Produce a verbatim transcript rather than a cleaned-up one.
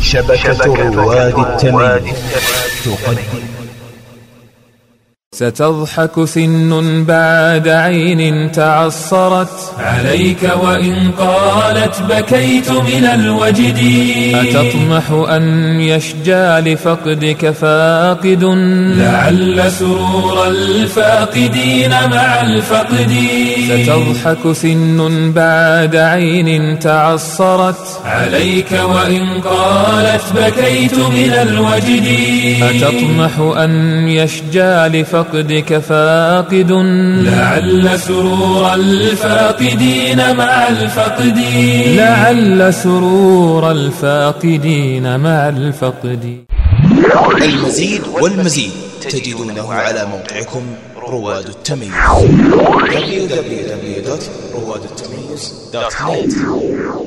شبكة رواد التمييز تقدم. ستضحك سن بعد عين تعصرت عليك وإن قالت بكيت من الوجد. أتطمح أن يشجى لفقدك فاقد لعل سرور الفاقدين مع الفقد. ستضحك سن بعد عين تعصرت عليك وإن قالت بكيت من الوجد. أتطمح أن يشجى لفقدك فقدك فاقد لعل سرور الفاقدين مع الفقد. لعل سرور الفاقدين مع الفقد. المزيد والمزيد تجدونه على موقعكم رواد التمييز دبليو دبليو دبليو دوت رواد التمييز دوت نت.